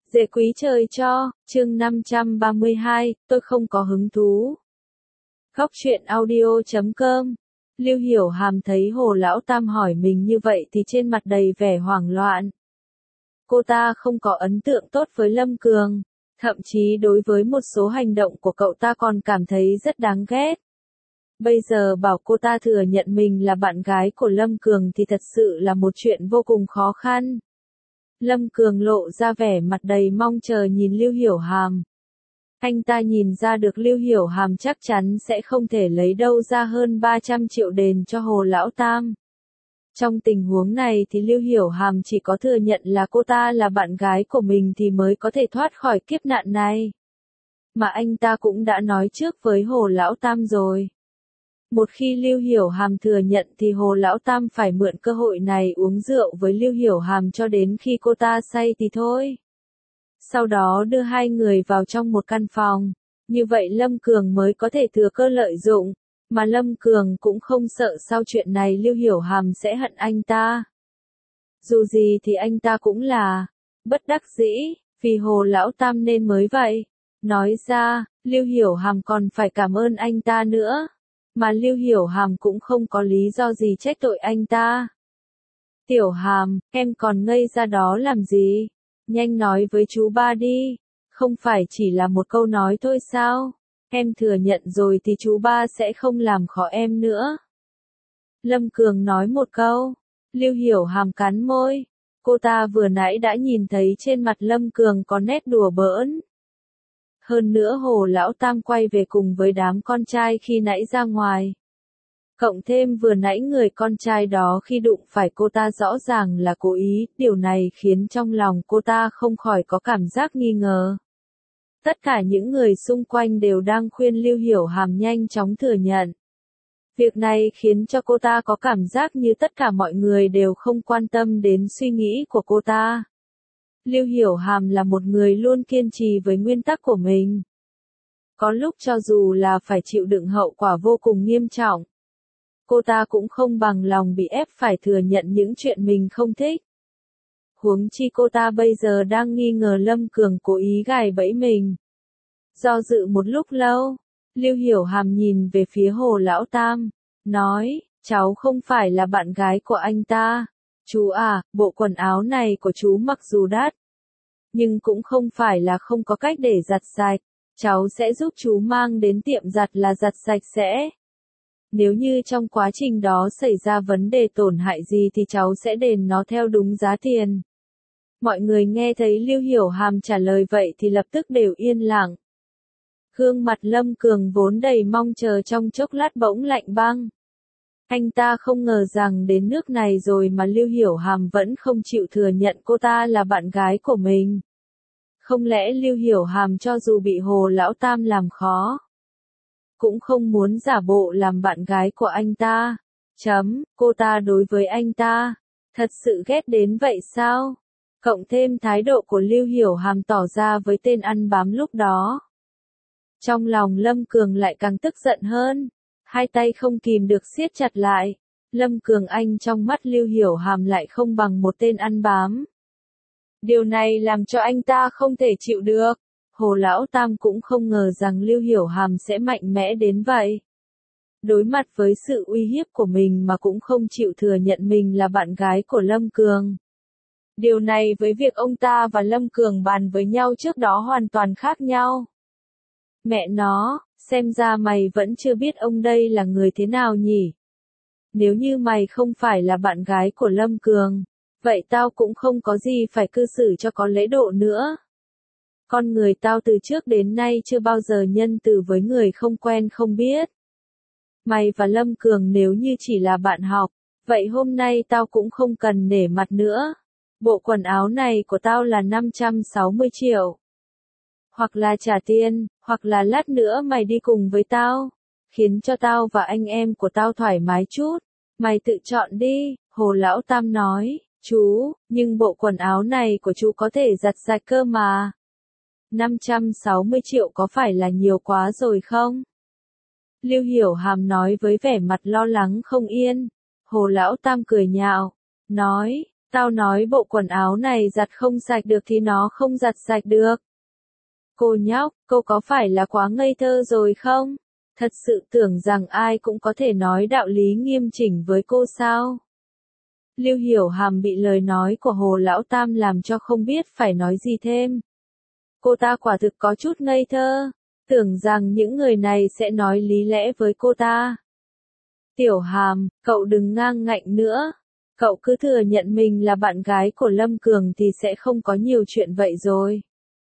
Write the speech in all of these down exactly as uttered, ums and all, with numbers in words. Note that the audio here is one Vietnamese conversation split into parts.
Dễ quý trời cho, chương năm trăm ba mươi hai, tôi không có hứng thú. Góc truyện audio chấm com. Lưu Hiểu Hàm thấy Hồ Lão Tam hỏi mình như vậy thì trên mặt đầy vẻ hoảng loạn. Cô ta không có ấn tượng tốt với Lâm Cường, thậm chí đối với một số hành động của cậu ta còn cảm thấy rất đáng ghét. Bây giờ bảo cô ta thừa nhận mình là bạn gái của Lâm Cường thì thật sự là một chuyện vô cùng khó khăn. Lâm Cường lộ ra vẻ mặt đầy mong chờ nhìn Lưu Hiểu Hàm. Anh ta nhìn ra được Lưu Hiểu Hàm chắc chắn sẽ không thể lấy đâu ra hơn ba trăm triệu đền cho Hồ Lão Tam. Trong tình huống này thì Lưu Hiểu Hàm chỉ có thừa nhận là cô ta là bạn gái của mình thì mới có thể thoát khỏi kiếp nạn này. Mà anh ta cũng đã nói trước với Hồ Lão Tam rồi. Một khi Lưu Hiểu Hàm thừa nhận thì Hồ Lão Tam phải mượn cơ hội này uống rượu với Lưu Hiểu Hàm cho đến khi cô ta say thì thôi. Sau đó đưa hai người vào trong một căn phòng, như vậy Lâm Cường mới có thể thừa cơ lợi dụng, mà Lâm Cường cũng không sợ sau chuyện này Lưu Hiểu Hàm sẽ hận anh ta. Dù gì thì anh ta cũng là bất đắc dĩ, vì Hồ Lão Tam nên mới vậy. Nói ra, Lưu Hiểu Hàm còn phải cảm ơn anh ta nữa. Mà Lưu Hiểu Hàm cũng không có lý do gì trách tội anh ta. Tiểu Hàm, em còn ngây ra đó làm gì? Nhanh nói với chú ba đi. Không phải chỉ là một câu nói thôi sao? Em thừa nhận rồi thì chú ba sẽ không làm khó em nữa. Lâm Cường nói một câu. Lưu Hiểu Hàm cắn môi. Cô ta vừa nãy đã nhìn thấy trên mặt Lâm Cường có nét đùa bỡn. Hơn nữa Hồ Lão Tam quay về cùng với đám con trai khi nãy ra ngoài. Cộng thêm vừa nãy người con trai đó khi đụng phải cô ta rõ ràng là cố ý, điều này khiến trong lòng cô ta không khỏi có cảm giác nghi ngờ. Tất cả những người xung quanh đều đang khuyên Lưu Hiểu Hàm nhanh chóng thừa nhận. Việc này khiến cho cô ta có cảm giác như tất cả mọi người đều không quan tâm đến suy nghĩ của cô ta. Lưu Hiểu Hàm là một người luôn kiên trì với nguyên tắc của mình. Có lúc cho dù là phải chịu đựng hậu quả vô cùng nghiêm trọng, cô ta cũng không bằng lòng bị ép phải thừa nhận những chuyện mình không thích. Huống chi cô ta bây giờ đang nghi ngờ Lâm Cường cố ý gài bẫy mình. Do dự một lúc lâu, Lưu Hiểu Hàm nhìn về phía Hồ Lão Tam, nói, cháu không phải là bạn gái của anh ta. Chú à, bộ quần áo này của chú mặc dù đắt, nhưng cũng không phải là không có cách để giặt sạch. Cháu sẽ giúp chú mang đến tiệm giặt là giặt sạch sẽ. Nếu như trong quá trình đó xảy ra vấn đề tổn hại gì thì cháu sẽ đền nó theo đúng giá tiền. Mọi người nghe thấy Lưu Hiểu Hàm trả lời vậy thì lập tức đều yên lặng. Gương mặt Lâm Cường vốn đầy mong chờ trong chốc lát bỗng lạnh băng. Anh ta không ngờ rằng đến nước này rồi mà Lưu Hiểu Hàm vẫn không chịu thừa nhận cô ta là bạn gái của mình. Không lẽ Lưu Hiểu Hàm cho dù bị Hồ Lão Tam làm khó, cũng không muốn giả bộ làm bạn gái của anh ta? Chấm, cô ta đối với anh ta, thật sự ghét đến vậy sao? Cộng thêm thái độ của Lưu Hiểu Hàm tỏ ra với tên ăn bám lúc đó. Trong lòng Lâm Cường lại càng tức giận hơn. Hai tay không kìm được siết chặt lại. Lâm Cường Anh trong mắt Lưu Hiểu Hàm lại không bằng một tên ăn bám. Điều này làm cho anh ta không thể chịu được. Hồ Lão Tam cũng không ngờ rằng Lưu Hiểu Hàm sẽ mạnh mẽ đến vậy. Đối mặt với sự uy hiếp của mình mà cũng không chịu thừa nhận mình là bạn gái của Lâm Cường. Điều này với việc ông ta và Lâm Cường bàn với nhau trước đó hoàn toàn khác nhau. Mẹ nó, xem ra mày vẫn chưa biết ông đây là người thế nào nhỉ? Nếu như mày không phải là bạn gái của Lâm Cường, vậy tao cũng không có gì phải cư xử cho có lễ độ nữa. Con người tao từ trước đến nay chưa bao giờ nhân từ với người không quen không biết. Mày và Lâm Cường nếu như chỉ là bạn học, vậy hôm nay tao cũng không cần nể mặt nữa. Bộ quần áo này của tao là năm trăm sáu mươi triệu. Hoặc là trả tiền, hoặc là lát nữa mày đi cùng với tao, khiến cho tao và anh em của tao thoải mái chút. Mày tự chọn đi, Hồ Lão Tam nói, chú, nhưng bộ quần áo này của chú có thể giặt sạch cơ mà. năm trăm sáu mươi triệu có phải là nhiều quá rồi không? Lưu Hiểu Hàm nói với vẻ mặt lo lắng không yên. Hồ Lão Tam cười nhạo, nói, Tao nói bộ quần áo này giặt không sạch được thì nó không giặt sạch được. Cô nhóc, cô có phải là quá ngây thơ rồi không? Thật sự tưởng rằng ai cũng có thể nói đạo lý nghiêm chỉnh với cô sao? Lưu Hiểu Hàm bị lời nói của Hồ Lão Tam làm cho không biết phải nói gì thêm. Cô ta quả thực có chút ngây thơ, tưởng rằng những người này sẽ nói lý lẽ với cô ta. Tiểu Hàm, cậu đừng ngang ngạnh nữa. Cậu cứ thừa nhận mình là bạn gái của Lâm Cường thì sẽ không có nhiều chuyện vậy rồi.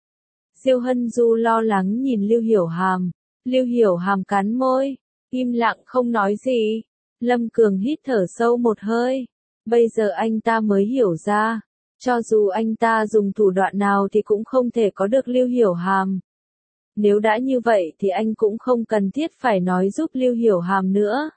Diêu Hân Du lo lắng nhìn Lưu Hiểu Hàm. Lưu Hiểu Hàm cắn môi, im lặng không nói gì. Lâm Cường hít thở sâu một hơi. Bây giờ anh ta mới hiểu ra, cho dù anh ta dùng thủ đoạn nào thì cũng không thể có được Lưu Hiểu Hàm. Nếu đã như vậy thì anh cũng không cần thiết phải nói giúp Lưu Hiểu Hàm nữa.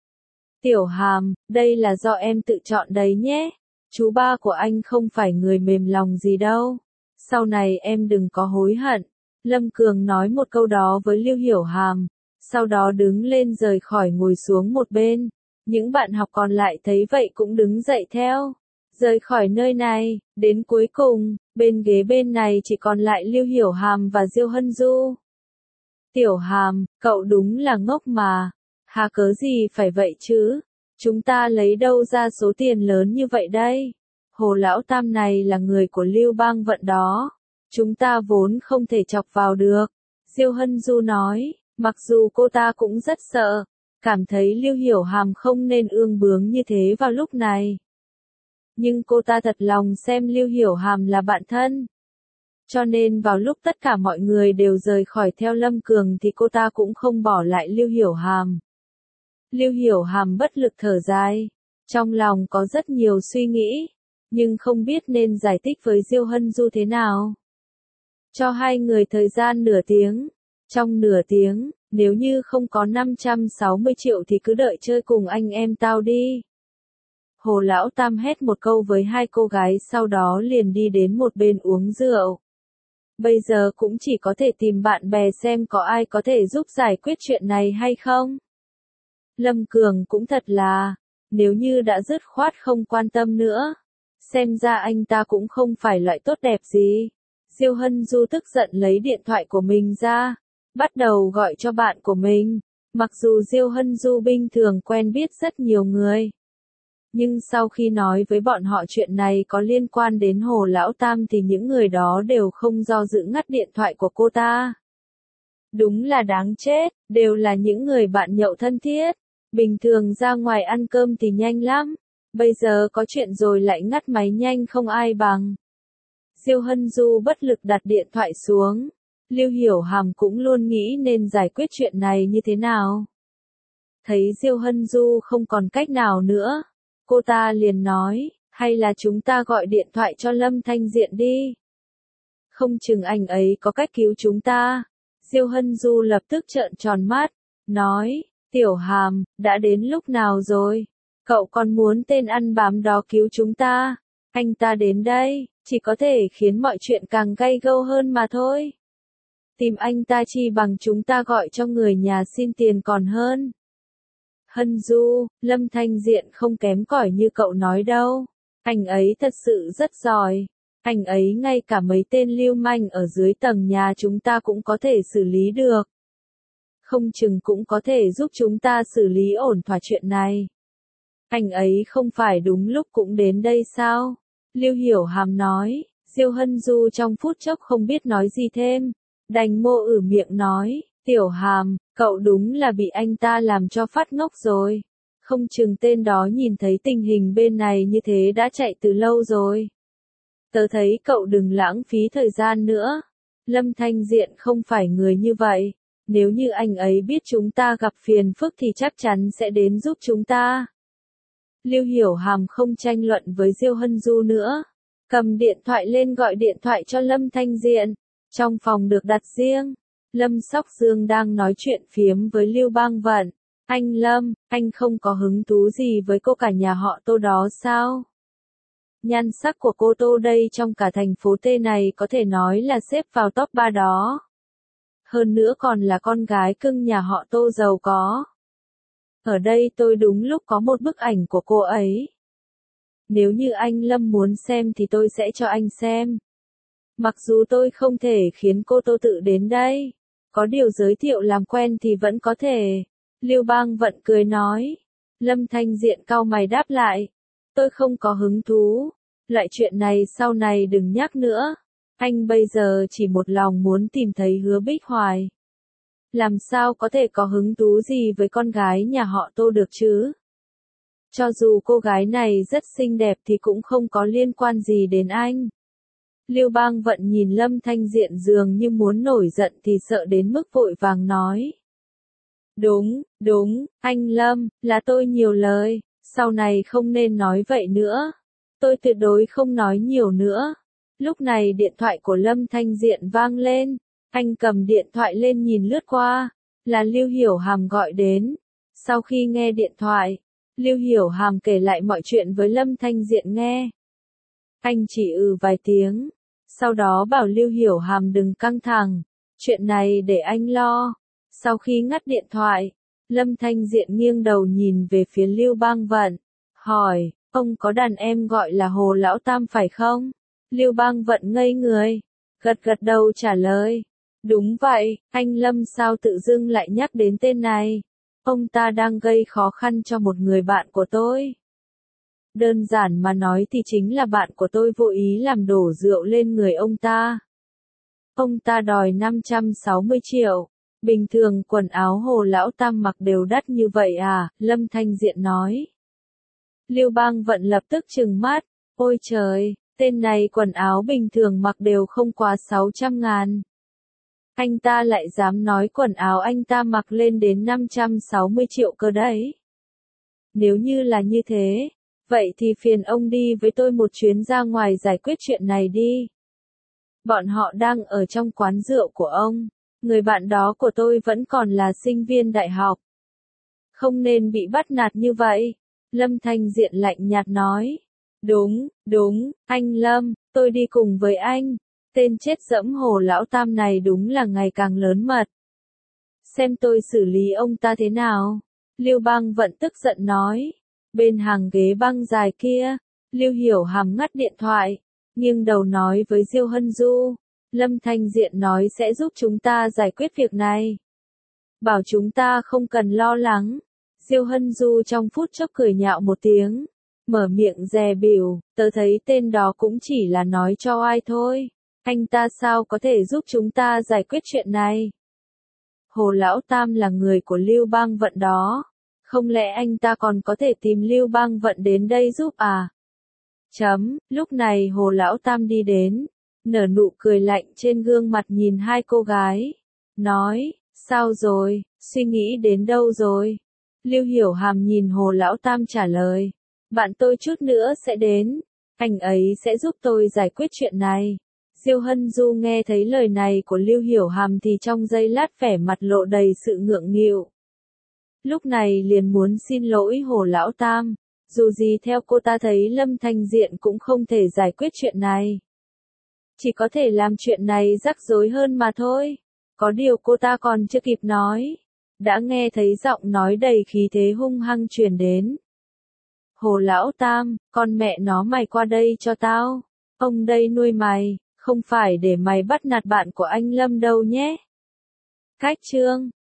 Tiểu Hàm, đây là do em tự chọn đấy nhé. Chú ba của anh không phải người mềm lòng gì đâu. Sau này em đừng có hối hận. Lâm Cường nói một câu đó với Lưu Hiểu Hàm, sau đó đứng lên rời khỏi ngồi xuống một bên. Những bạn học còn lại thấy vậy cũng đứng dậy theo. Rời khỏi nơi này, đến cuối cùng, bên ghế bên này chỉ còn lại Lưu Hiểu Hàm và Diêu Hân Du. Tiểu Hàm, cậu đúng là ngốc mà. Hà cớ gì phải vậy chứ? Chúng ta lấy đâu ra số tiền lớn như vậy đây? Hồ Lão Tam này là người của Lưu Bang Vận đó. Chúng ta vốn không thể chọc vào được. Diêu Hân Du nói, mặc dù cô ta cũng rất sợ, cảm thấy Lưu Hiểu Hàm không nên ương bướng như thế vào lúc này. Nhưng cô ta thật lòng xem Lưu Hiểu Hàm là bạn thân. Cho nên vào lúc tất cả mọi người đều rời khỏi theo Lâm Cường thì cô ta cũng không bỏ lại Lưu Hiểu Hàm. Lưu Hiểu Hàm bất lực thở dài, trong lòng có rất nhiều suy nghĩ, nhưng không biết nên giải thích với Diêu Hân Du thế nào. Cho hai người thời gian nửa tiếng. Trong nửa tiếng, nếu như không có năm trăm sáu mươi triệu thì cứ đợi chơi cùng anh em tao đi. Hồ Lão Tam hét một câu với hai cô gái sau đó liền đi đến một bên uống rượu. Bây giờ cũng chỉ có thể tìm bạn bè xem có ai có thể giúp giải quyết chuyện này hay không. Lâm Cường cũng thật là, nếu như đã dứt khoát không quan tâm nữa, xem ra anh ta cũng không phải loại tốt đẹp gì. Diêu Hân Du tức giận lấy điện thoại của mình ra, bắt đầu gọi cho bạn của mình. Mặc dù Diêu Hân Du bình thường quen biết rất nhiều người, nhưng sau khi nói với bọn họ chuyện này có liên quan đến Hồ Lão Tam thì những người đó đều không do dự ngắt điện thoại của cô ta. Đúng là đáng chết, đều là những người bạn nhậu thân thiết. Bình thường ra ngoài ăn cơm thì nhanh lắm, bây giờ có chuyện rồi lại ngắt máy nhanh không ai bằng. Diêu Hân Du bất lực đặt điện thoại xuống. Lưu Hiểu Hàm cũng luôn nghĩ nên giải quyết chuyện này như thế nào. Thấy Diêu Hân Du không còn cách nào nữa, cô ta liền nói, hay là chúng ta gọi điện thoại cho Lâm Thanh Diện đi. Không chừng anh ấy có cách cứu chúng ta. Diêu Hân Du lập tức trợn tròn mắt, nói, Tiểu Hàm, đã đến lúc nào rồi? Cậu còn muốn tên ăn bám đó cứu chúng ta? Anh ta đến đây, chỉ có thể khiến mọi chuyện càng gay gâu hơn mà thôi. Tìm anh ta chi bằng chúng ta gọi cho người nhà xin tiền còn hơn. Hân Du, Lâm Thanh Diện không kém cỏi như cậu nói đâu. Anh ấy thật sự rất giỏi. Anh ấy ngay cả mấy tên lưu manh ở dưới tầng nhà chúng ta cũng có thể xử lý được. Không chừng cũng có thể giúp chúng ta xử lý ổn thỏa chuyện này. Anh ấy không phải đúng lúc cũng đến đây sao? Lưu Hiểu Hàm nói. Diêu Hân Du trong phút chốc không biết nói gì thêm, đành mô ử miệng nói, Tiểu Hàm, cậu đúng là bị anh ta làm cho phát ngốc rồi. Không chừng tên đó nhìn thấy tình hình bên này như thế đã chạy từ lâu rồi. Tớ thấy cậu đừng lãng phí thời gian nữa. Lâm Thanh Diện không phải người như vậy. Nếu như anh ấy biết chúng ta gặp phiền phức thì chắc chắn sẽ đến giúp chúng ta. Lưu Hiểu Hàm không tranh luận với Diêu Hân Du nữa. Cầm điện thoại lên gọi điện thoại cho Lâm Thanh Diện. Trong phòng được đặt riêng, Lâm Sóc Dương đang nói chuyện phiếm với Lưu Bang Vận. Anh Lâm, anh không có hứng thú gì với cô cả nhà họ Tô đó sao? Nhan sắc của cô Tô đây trong cả thành phố T này có thể nói là xếp vào top ba đó. Hơn nữa còn là con gái cưng nhà họ Tô giàu có. Ở đây tôi đúng lúc có một bức ảnh của cô ấy. Nếu như anh Lâm muốn xem thì tôi sẽ cho anh xem. Mặc dù tôi không thể khiến cô Tô tự đến đây. Có điều giới thiệu làm quen thì vẫn có thể. Lưu Bang Vận cười nói. Lâm Thanh Diện cau mày đáp lại. Tôi không có hứng thú. Loại chuyện này sau này đừng nhắc nữa. Anh bây giờ chỉ một lòng muốn tìm thấy Hứa Bích Hoài. Làm sao có thể có hứng thú gì với con gái nhà họ Tô được chứ? Cho dù cô gái này rất xinh đẹp thì cũng không có liên quan gì đến anh. Lưu Bang Vận nhìn Lâm Thanh Diện dường như muốn nổi giận thì sợ đến mức vội vàng nói. Đúng, đúng, anh Lâm, là tôi nhiều lời, sau này không nên nói vậy nữa. Tôi tuyệt đối không nói nhiều nữa. Lúc này điện thoại của Lâm Thanh Diện vang lên, anh cầm điện thoại lên nhìn lướt qua, là Lưu Hiểu Hàm gọi đến. Sau khi nghe điện thoại, Lưu Hiểu Hàm kể lại mọi chuyện với Lâm Thanh Diện nghe. Anh chỉ ừ vài tiếng, sau đó bảo Lưu Hiểu Hàm đừng căng thẳng, chuyện này để anh lo. Sau khi ngắt điện thoại, Lâm Thanh Diện nghiêng đầu nhìn về phía Lưu Bang Vận, hỏi, ông có đàn em gọi là Hồ Lão Tam phải không? Lưu Bang Vận ngây người, gật gật đầu trả lời. Đúng vậy, anh Lâm sao tự dưng lại nhắc đến tên này? Ông ta đang gây khó khăn cho một người bạn của tôi. Đơn giản mà nói thì chính là bạn của tôi vô ý làm đổ rượu lên người ông ta. Ông ta đòi năm trăm sáu mươi triệu. Bình thường quần áo Hồ Lão Tam mặc đều đắt như vậy à? Lâm Thanh Diện nói. Lưu Bang Vận lập tức trừng mắt. Ôi trời, tên này quần áo bình thường mặc đều không quá sáu trăm ngàn. Anh ta lại dám nói quần áo anh ta mặc lên đến năm trăm sáu mươi triệu cơ đấy. Nếu như là như thế, vậy thì phiền ông đi với tôi một chuyến ra ngoài giải quyết chuyện này đi. Bọn họ đang ở trong quán rượu của ông. Người bạn đó của tôi vẫn còn là sinh viên đại học. Không nên bị bắt nạt như vậy. Lâm Thanh Diện lạnh nhạt nói. Đúng, đúng, anh Lâm, tôi đi cùng với anh. Tên chết dẫm Hồ Lão Tam này đúng là ngày càng lớn mật. Xem tôi xử lý ông ta thế nào. Lưu Bang Vận tức giận nói. Bên hàng ghế băng dài kia, Lưu Hiểu Hàm ngắt điện thoại, nghiêng đầu nói với Diêu Hân Du. Lâm Thanh Diện nói sẽ giúp chúng ta giải quyết việc này. Bảo chúng ta không cần lo lắng. Diêu Hân Du trong phút chốc cười nhạo một tiếng. Mở miệng dè bỉu, tớ thấy tên đó cũng chỉ là nói cho ai thôi. Anh ta sao có thể giúp chúng ta giải quyết chuyện này? Hồ Lão Tam là người của Lưu Bang Vận đó. Không lẽ anh ta còn có thể tìm Lưu Bang Vận đến đây giúp à? Chấm, lúc này Hồ Lão Tam đi đến. Nở nụ cười lạnh trên gương mặt nhìn hai cô gái. Nói, sao rồi, suy nghĩ đến đâu rồi? Lưu Hiểu Hàm nhìn Hồ Lão Tam trả lời. Bạn tôi chút nữa sẽ đến. Anh ấy sẽ giúp tôi giải quyết chuyện này. Diêu Hân Du nghe thấy lời này của Lưu Hiểu Hàm thì trong giây lát vẻ mặt lộ đầy sự ngượng nghịu. Lúc này liền muốn xin lỗi Hồ Lão Tam. Dù gì theo cô ta thấy Lâm Thanh Diện cũng không thể giải quyết chuyện này. Chỉ có thể làm chuyện này rắc rối hơn mà thôi. Có điều cô ta còn chưa kịp nói. Đã nghe thấy giọng nói đầy khí thế hung hăng truyền đến. Hồ Lão Tam, con mẹ nó mày qua đây cho tao. Ông đây nuôi mày, không phải để mày bắt nạt bạn của anh Lâm đâu nhé. Cách chương